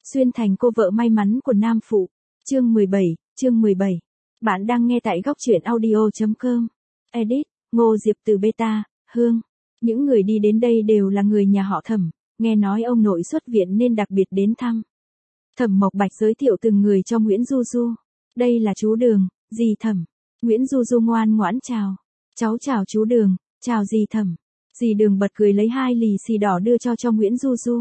Xuyên thành cô vợ may mắn của nam phụ. Chương 17. Bạn đang nghe tại góc truyện audio.com. Edit, Ngô Diệp từ Beta, Hương. Những người đi đến đây đều là người nhà họ Thẩm, nghe nói ông nội xuất viện nên đặc biệt đến thăm. Thẩm Mộc Bạch giới thiệu từng người cho Nguyễn Du Du. Đây là chú Đường, dì Thẩm. Nguyễn Du Du ngoan ngoãn chào. Cháu chào chú Đường, chào dì Thẩm. Dì Đường bật cười lấy 2 lì xì đỏ đưa cho Nguyễn Du Du.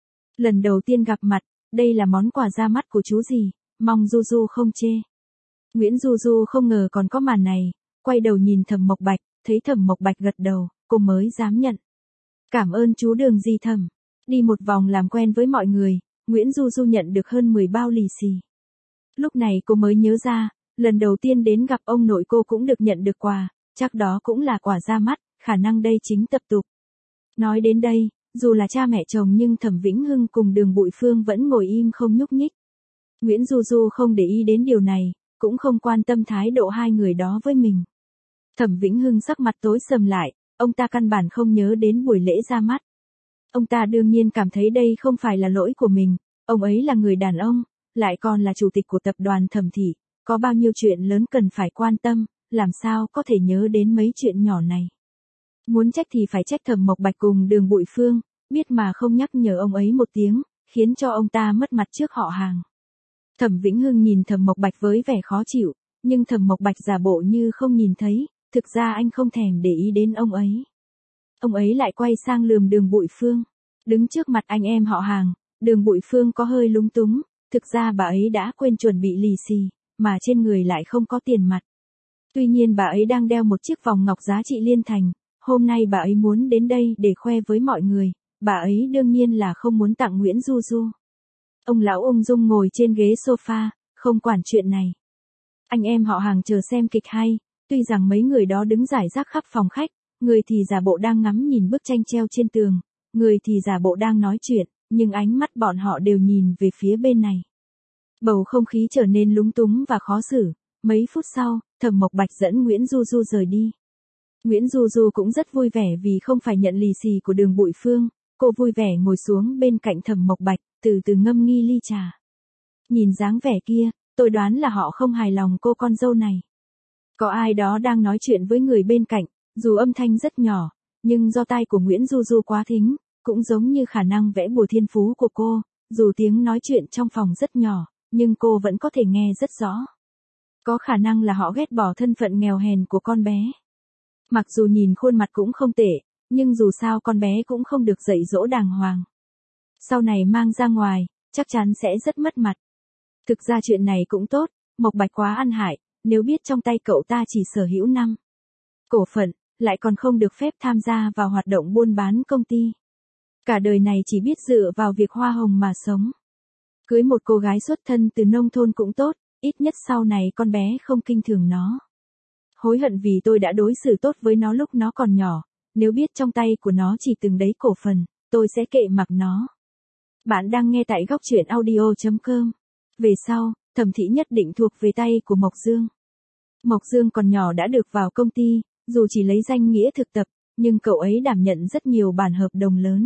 Lần đầu tiên gặp mặt, đây là món quà ra mắt của chú dì, mong Du Du không chê. Nguyễn Du Du không ngờ còn có màn này, quay đầu nhìn Thẩm Mộc Bạch, thấy Thẩm Mộc Bạch gật đầu, cô mới dám nhận. Cảm ơn chú Đường dì Thẩm. Đi một vòng làm quen với mọi người, Nguyễn Du Du nhận được hơn 10 bao lì xì. Lúc này cô mới nhớ ra, lần đầu tiên đến gặp ông nội cô cũng được nhận được quà, chắc đó cũng là quà ra mắt, khả năng đây chính tập tục. Nói đến đây, dù là cha mẹ chồng nhưng Thẩm Vĩnh Hưng cùng Đường Bụi Phương vẫn ngồi im không nhúc nhích. Nguyễn Du Du không để ý đến điều này, cũng không quan tâm thái độ hai người đó với mình. Thẩm Vĩnh Hưng sắc mặt tối sầm lại, ông ta căn bản không nhớ đến buổi lễ ra mắt. Ông ta đương nhiên cảm thấy đây không phải là lỗi của mình, ông ấy là người đàn ông, lại còn là chủ tịch của tập đoàn Thẩm thị, có bao nhiêu chuyện lớn cần phải quan tâm, làm sao có thể nhớ đến mấy chuyện nhỏ này. Muốn trách thì phải trách Thẩm Mộc Bạch cùng Đường Bụi Phương, biết mà không nhắc nhở ông ấy một tiếng, khiến cho ông ta mất mặt trước họ hàng. Thẩm Vĩnh Hưng nhìn Thẩm Mộc Bạch với vẻ khó chịu, nhưng Thẩm Mộc Bạch giả bộ như không nhìn thấy, thực ra anh không thèm để ý đến ông ấy. Ông ấy lại quay sang lườm Đường Bụi Phương. Đứng trước mặt anh em họ hàng, Đường Bụi Phương có hơi lúng túng, thực ra bà ấy đã quên chuẩn bị lì xì, mà trên người lại không có tiền mặt. Tuy nhiên bà ấy đang đeo một chiếc vòng ngọc giá trị liên thành, hôm nay bà ấy muốn đến đây để khoe với mọi người, bà ấy đương nhiên là không muốn tặng Nguyễn Du Du. Ông lão ung dung ngồi trên ghế sofa, không quản chuyện này. Anh em họ hàng chờ xem kịch hay, tuy rằng mấy người đó đứng rải rác khắp phòng khách, người thì giả bộ đang ngắm nhìn bức tranh treo trên tường, người thì giả bộ đang nói chuyện, nhưng ánh mắt bọn họ đều nhìn về phía bên này. Bầu không khí trở nên lúng túng và khó xử, mấy phút sau, Thẩm Mộc Bạch dẫn Nguyễn Du Du rời đi. Nguyễn Du Du cũng rất vui vẻ vì không phải nhận lì xì của Đường Bụi Phương, cô vui vẻ ngồi xuống bên cạnh Thẩm Mộc Bạch, từ từ ngâm nghi ly trà. Nhìn dáng vẻ kia, tôi đoán là họ không hài lòng cô con dâu này. Có ai đó đang nói chuyện với người bên cạnh, dù âm thanh rất nhỏ, nhưng do tai của Nguyễn Du Du quá thính, cũng giống như khả năng vẽ bùa thiên phú của cô, dù tiếng nói chuyện trong phòng rất nhỏ, nhưng cô vẫn có thể nghe rất rõ. Có khả năng là họ ghét bỏ thân phận nghèo hèn của con bé. Mặc dù nhìn khuôn mặt cũng không tệ, nhưng dù sao con bé cũng không được dạy dỗ đàng hoàng. Sau này mang ra ngoài, chắc chắn sẽ rất mất mặt. Thực ra chuyện này cũng tốt, Mộc Bạch quá ăn hại, nếu biết trong tay cậu ta chỉ sở hữu 5 cổ phần, lại còn không được phép tham gia vào hoạt động buôn bán công ty. Cả đời này chỉ biết dựa vào việc hoa hồng mà sống. Cưới một cô gái xuất thân từ nông thôn cũng tốt, ít nhất sau này con bé không kinh thường nó. Hối hận vì tôi đã đối xử tốt với nó lúc nó còn nhỏ, nếu biết trong tay của nó chỉ từng đấy cổ phần, tôi sẽ kệ mặc nó. Bạn đang nghe tại góc truyện audio.com. Về sau, Thẩm thị nhất định thuộc về tay của Mộc Dương. Mộc Dương còn nhỏ đã được vào công ty, dù chỉ lấy danh nghĩa thực tập, nhưng cậu ấy đảm nhận rất nhiều bản hợp đồng lớn.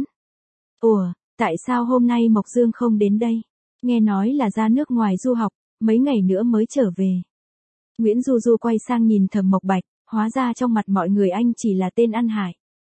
Ủa, tại sao hôm nay Mộc Dương không đến đây? Nghe nói là ra nước ngoài du học, mấy ngày nữa mới trở về. Nguyễn Du Du quay sang nhìn Thẩm Mộc Bạch, hóa ra trong mặt mọi người anh chỉ là tên ăn hại.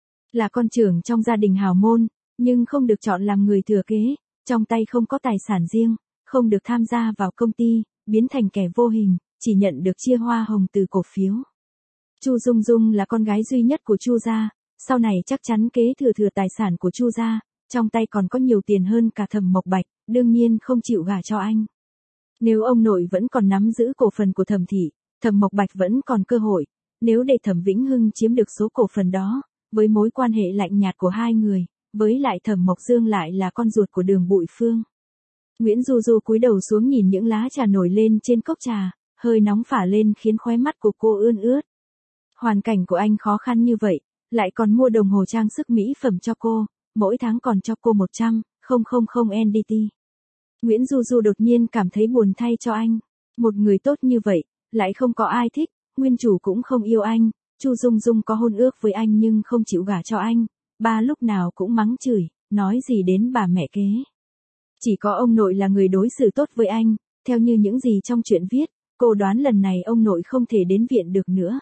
Là con trưởng trong gia đình hào môn, nhưng không được chọn làm người thừa kế, trong tay không có tài sản riêng, không được tham gia vào công ty, biến thành kẻ vô hình, chỉ nhận được chia hoa hồng từ cổ phiếu. Chu Dung Dung là con gái duy nhất của Chu gia, sau này chắc chắn kế thừa tài sản của Chu gia, trong tay còn có nhiều tiền hơn cả Thẩm Mộc Bạch, đương nhiên không chịu gả cho anh. Nếu ông nội vẫn còn nắm giữ cổ phần của Thẩm thị, Thẩm Mộc Bạch vẫn còn cơ hội, nếu để Thẩm Vĩnh Hưng chiếm được số cổ phần đó, với mối quan hệ lạnh nhạt của hai người, với lại Thẩm Mộc Dương lại là con ruột của Đường Bụi Phương. Nguyễn Du Du cúi đầu xuống nhìn những lá trà nổi lên trên cốc trà, hơi nóng phả lên khiến khóe mắt của cô ươn ướt. Hoàn cảnh của anh khó khăn như vậy, lại còn mua đồng hồ trang sức mỹ phẩm cho cô, mỗi tháng còn cho cô 100.000 NDT. Nguyễn Du Du đột nhiên cảm thấy buồn thay cho anh. Một người tốt như vậy, lại không có ai thích, nguyên chủ cũng không yêu anh, Chu Dung Dung có hôn ước với anh nhưng không chịu gả cho anh, ba lúc nào cũng mắng chửi, nói gì đến bà mẹ kế. Chỉ có ông nội là người đối xử tốt với anh, theo như những gì trong truyện viết, cô đoán lần này ông nội không thể đến viện được nữa.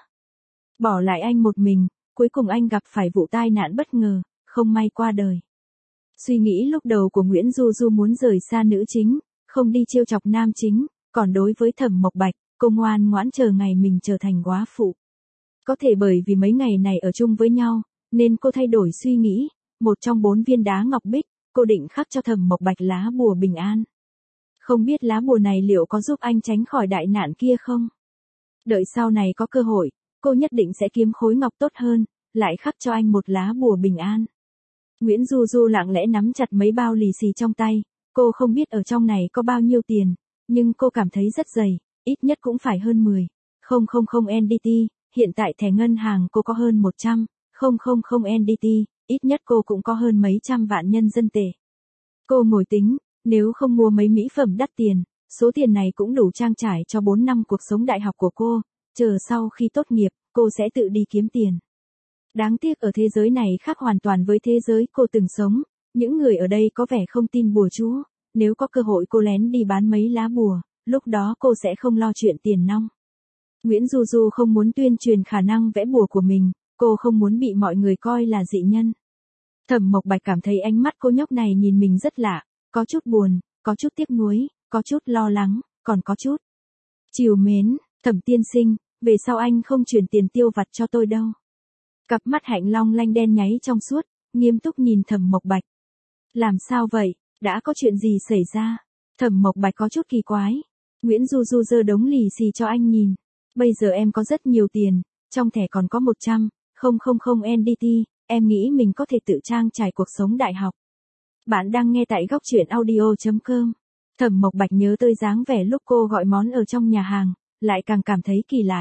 Bỏ lại anh một mình, cuối cùng anh gặp phải vụ tai nạn bất ngờ, không may qua đời. Suy nghĩ lúc đầu của Nguyễn Du Du muốn rời xa nữ chính, không đi trêu chọc nam chính, còn đối với Thẩm Mộc Bạch, cô ngoan ngoãn chờ ngày mình trở thành góa phụ. Có thể bởi vì mấy ngày này ở chung với nhau, nên cô thay đổi suy nghĩ, một trong 4 viên đá ngọc bích, cô định khắc cho Thẩm Mộc Bạch lá bùa bình an. Không biết lá bùa này liệu có giúp anh tránh khỏi đại nạn kia không? Đợi sau này có cơ hội, cô nhất định sẽ kiếm khối ngọc tốt hơn, lại khắc cho anh một lá bùa bình an. Nguyễn Du Du lặng lẽ nắm chặt mấy bao lì xì trong tay, cô không biết ở trong này có bao nhiêu tiền, nhưng cô cảm thấy rất dày, ít nhất cũng phải hơn 10. 000 NDT, hiện tại thẻ ngân hàng cô có hơn 100, 000 NDT, ít nhất cô cũng có hơn mấy trăm vạn nhân dân tệ. Cô ngồi tính, nếu không mua mấy mỹ phẩm đắt tiền, số tiền này cũng đủ trang trải cho 4 năm cuộc sống đại học của cô, chờ sau khi tốt nghiệp, cô sẽ tự đi kiếm tiền. Đáng tiếc ở thế giới này khác hoàn toàn với thế giới cô từng sống, những người ở đây có vẻ không tin bùa chú, nếu có cơ hội cô lén đi bán mấy lá bùa, lúc đó cô sẽ không lo chuyện tiền nong. Nguyễn Du Du không muốn tuyên truyền khả năng vẽ bùa của mình, cô không muốn bị mọi người coi là dị nhân. Thẩm Mộc Bạch cảm thấy ánh mắt cô nhóc này nhìn mình rất lạ, có chút buồn, có chút tiếc nuối, có chút lo lắng, còn có chút trìu mến. Thẩm tiên sinh, về sau anh không chuyển tiền tiêu vặt cho tôi đâu. Cặp mắt hạnh long lanh đen nháy trong suốt, nghiêm túc nhìn Thẩm Mộc Bạch. Làm sao vậy, đã có chuyện gì xảy ra? Thẩm Mộc Bạch có chút kỳ quái. Nguyễn Du Du giơ đống lì xì cho anh nhìn. Bây giờ em có rất nhiều tiền, trong thẻ còn có 100, 000 NDT, em nghĩ mình có thể tự trang trải cuộc sống đại học. Bạn đang nghe tại góc truyện audio.com. Thẩm Mộc Bạch nhớ tới dáng vẻ lúc cô gọi món ở trong nhà hàng, lại càng cảm thấy kỳ lạ.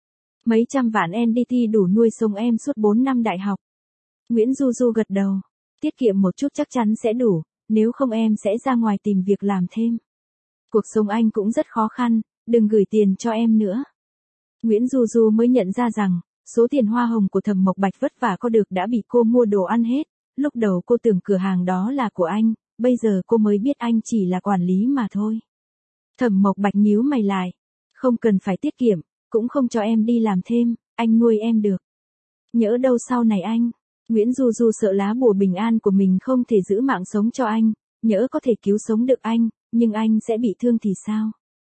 Mấy trăm vạn NDT đủ nuôi sống em suốt 4 năm đại học. Nguyễn Du Du gật đầu. Tiết kiệm một chút chắc chắn sẽ đủ, nếu không em sẽ ra ngoài tìm việc làm thêm. Cuộc sống anh cũng rất khó khăn, đừng gửi tiền cho em nữa. Nguyễn Du Du mới nhận ra rằng, số tiền hoa hồng của Thẩm Mộc Bạch vất vả có được đã bị cô mua đồ ăn hết. Lúc đầu cô tưởng cửa hàng đó là của anh, bây giờ cô mới biết anh chỉ là quản lý mà thôi. Thẩm Mộc Bạch nhíu mày lại. Không cần phải tiết kiệm, cũng không cho em đi làm thêm, anh nuôi em được. Nhỡ đâu sau này anh, Nguyễn Du Du sợ lá bùa bình an của mình không thể giữ mạng sống cho anh, nhỡ có thể cứu sống được anh, nhưng anh sẽ bị thương thì sao?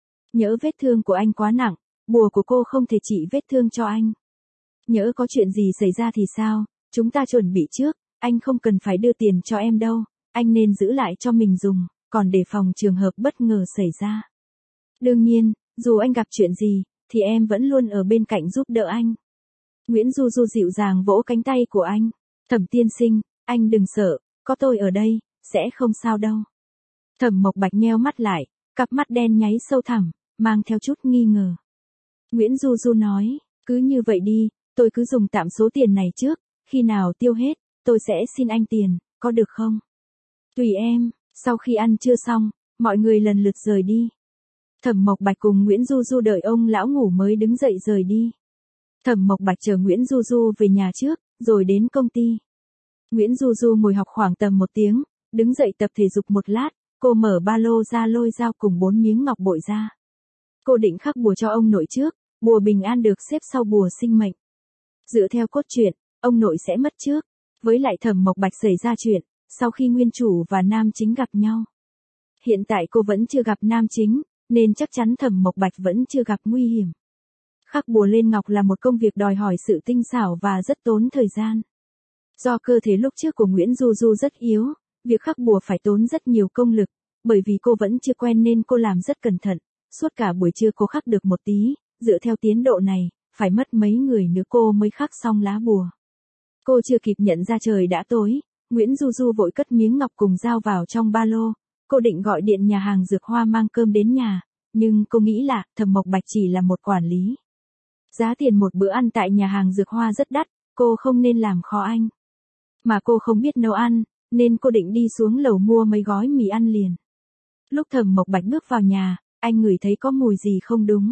Nhỡ vết thương của anh quá nặng, bùa của cô không thể trị vết thương cho anh. Nhỡ có chuyện gì xảy ra thì sao, chúng ta chuẩn bị trước, anh không cần phải đưa tiền cho em đâu, anh nên giữ lại cho mình dùng, còn đề phòng trường hợp bất ngờ xảy ra. Đương nhiên, dù anh gặp chuyện gì, thì em vẫn luôn ở bên cạnh giúp đỡ anh. Nguyễn Du Du dịu dàng vỗ cánh tay của anh. Thẩm tiên sinh, anh đừng sợ, có tôi ở đây, sẽ không sao đâu. Thẩm Mộc Bạch nheo mắt lại, cặp mắt đen nháy sâu thẳm, mang theo chút nghi ngờ. Nguyễn Du Du nói, cứ như vậy đi, tôi cứ dùng tạm số tiền này trước, khi nào tiêu hết, tôi sẽ xin anh tiền, có được không? Tùy em. Sau khi ăn trưa xong, mọi người lần lượt rời đi. Thẩm Mộc Bạch cùng Nguyễn Du Du đợi ông lão ngủ mới đứng dậy rời đi. Thẩm Mộc Bạch chờ Nguyễn Du Du về nhà trước, rồi đến công ty. Nguyễn Du Du ngồi học khoảng tầm 1 tiếng, đứng dậy tập thể dục một lát, cô mở ba lô ra lôi dao cùng 4 miếng ngọc bội ra. Cô định khắc bùa cho ông nội trước, bùa bình an được xếp sau bùa sinh mệnh. Dựa theo cốt truyện, ông nội sẽ mất trước, với lại Thẩm Mộc Bạch xảy ra chuyện, sau khi nguyên chủ và nam chính gặp nhau. Hiện tại cô vẫn chưa gặp nam chính, nên chắc chắn Thẩm Mộc Bạch vẫn chưa gặp nguy hiểm. Khắc bùa lên ngọc là một công việc đòi hỏi sự tinh xảo và rất tốn thời gian. Do cơ thể lúc trước của Nguyễn Du Du rất yếu, việc khắc bùa phải tốn rất nhiều công lực, bởi vì cô vẫn chưa quen nên cô làm rất cẩn thận. Suốt cả buổi trưa cô khắc được một tí, dựa theo tiến độ này, phải mất mấy người nữa cô mới khắc xong lá bùa. Cô chưa kịp nhận ra trời đã tối, Nguyễn Du Du vội cất miếng ngọc cùng dao vào trong ba lô. Cô định gọi điện nhà hàng dược hoa mang cơm đến nhà, nhưng cô nghĩ là Thẩm Mộc Bạch chỉ là một quản lý. Giá tiền một bữa ăn tại nhà hàng dược hoa rất đắt, cô không nên làm khó anh. Mà cô không biết nấu ăn, nên cô định đi xuống lầu mua mấy gói mì ăn liền. Lúc Thẩm Mộc Bạch bước vào nhà, anh ngửi thấy có mùi gì không đúng.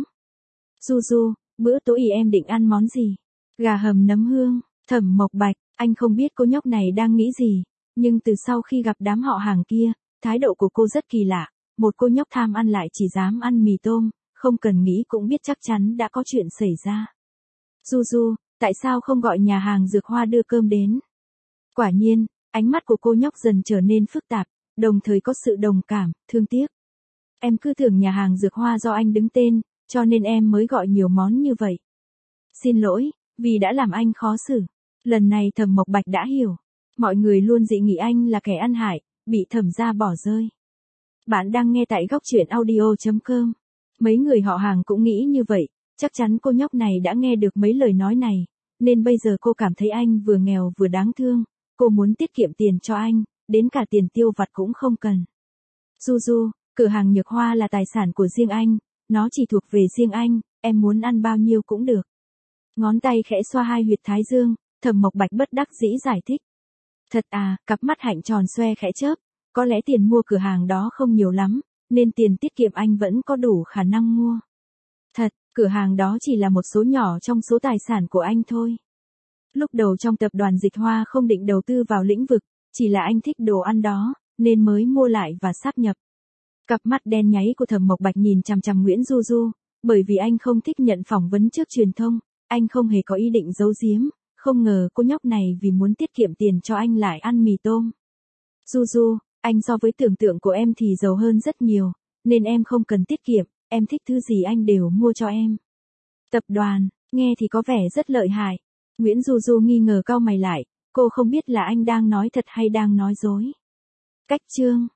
Du Du, bữa tối em định ăn món gì? Gà hầm nấm hương. Thẩm Mộc Bạch, anh không biết cô nhóc này đang nghĩ gì, nhưng từ sau khi gặp đám họ hàng kia, Thái độ của cô rất kỳ lạ, một cô nhóc tham ăn lại chỉ dám ăn mì tôm, không cần nghĩ cũng biết chắc chắn đã có chuyện xảy ra. Du, tại sao không gọi nhà hàng dược hoa đưa cơm đến? Quả nhiên, ánh mắt của cô nhóc dần trở nên phức tạp, đồng thời có sự đồng cảm, thương tiếc. Em cứ tưởng nhà hàng dược hoa do anh đứng tên, cho nên em mới gọi nhiều món như vậy. Xin lỗi, vì đã làm anh khó xử. Lần này Thẩm Mộc Bạch đã hiểu. Mọi người luôn dị nghị anh là kẻ ăn hại, bị Thẩm gia bỏ rơi. Bạn đang nghe tại góc truyện audio.com. Mấy người họ Hàng cũng nghĩ như vậy, chắc chắn cô nhóc này đã nghe được mấy lời nói này, nên bây giờ cô cảm thấy anh vừa nghèo vừa đáng thương, cô muốn tiết kiệm tiền cho anh, đến cả tiền tiêu vặt cũng không cần. Du, cửa hàng Nhược Hoa là tài sản của riêng anh, nó chỉ thuộc về riêng anh, em muốn ăn bao nhiêu cũng được. Ngón tay khẽ xoa hai huyệt thái dương, Thẩm Mộc Bạch bất đắc dĩ giải thích. Thật à, cặp mắt hạnh tròn xoe khẽ chớp, có lẽ tiền mua cửa hàng đó không nhiều lắm, nên tiền tiết kiệm anh vẫn có đủ khả năng mua. Thật, cửa hàng đó chỉ là một số nhỏ trong số tài sản của anh thôi. Lúc đầu trong tập đoàn Dịch Hoa không định đầu tư vào lĩnh vực, chỉ là anh thích đồ ăn đó, nên mới mua lại và sáp nhập. Cặp mắt đen nháy của Thẩm Mộc Bạch nhìn chằm chằm Nguyễn Du, bởi vì anh không thích nhận phỏng vấn trước truyền thông, anh không hề có ý định giấu giếm, không ngờ cô nhóc này vì muốn tiết kiệm tiền cho anh lại ăn mì tôm. Du, anh so với tưởng tượng của em thì giàu hơn rất nhiều, nên em không cần tiết kiệm, em thích thứ gì anh đều mua cho em. Tập đoàn, nghe thì có vẻ rất lợi hại. Nguyễn Du nghi ngờ cau mày lại, cô không biết là anh đang nói thật hay đang nói dối. Cách chương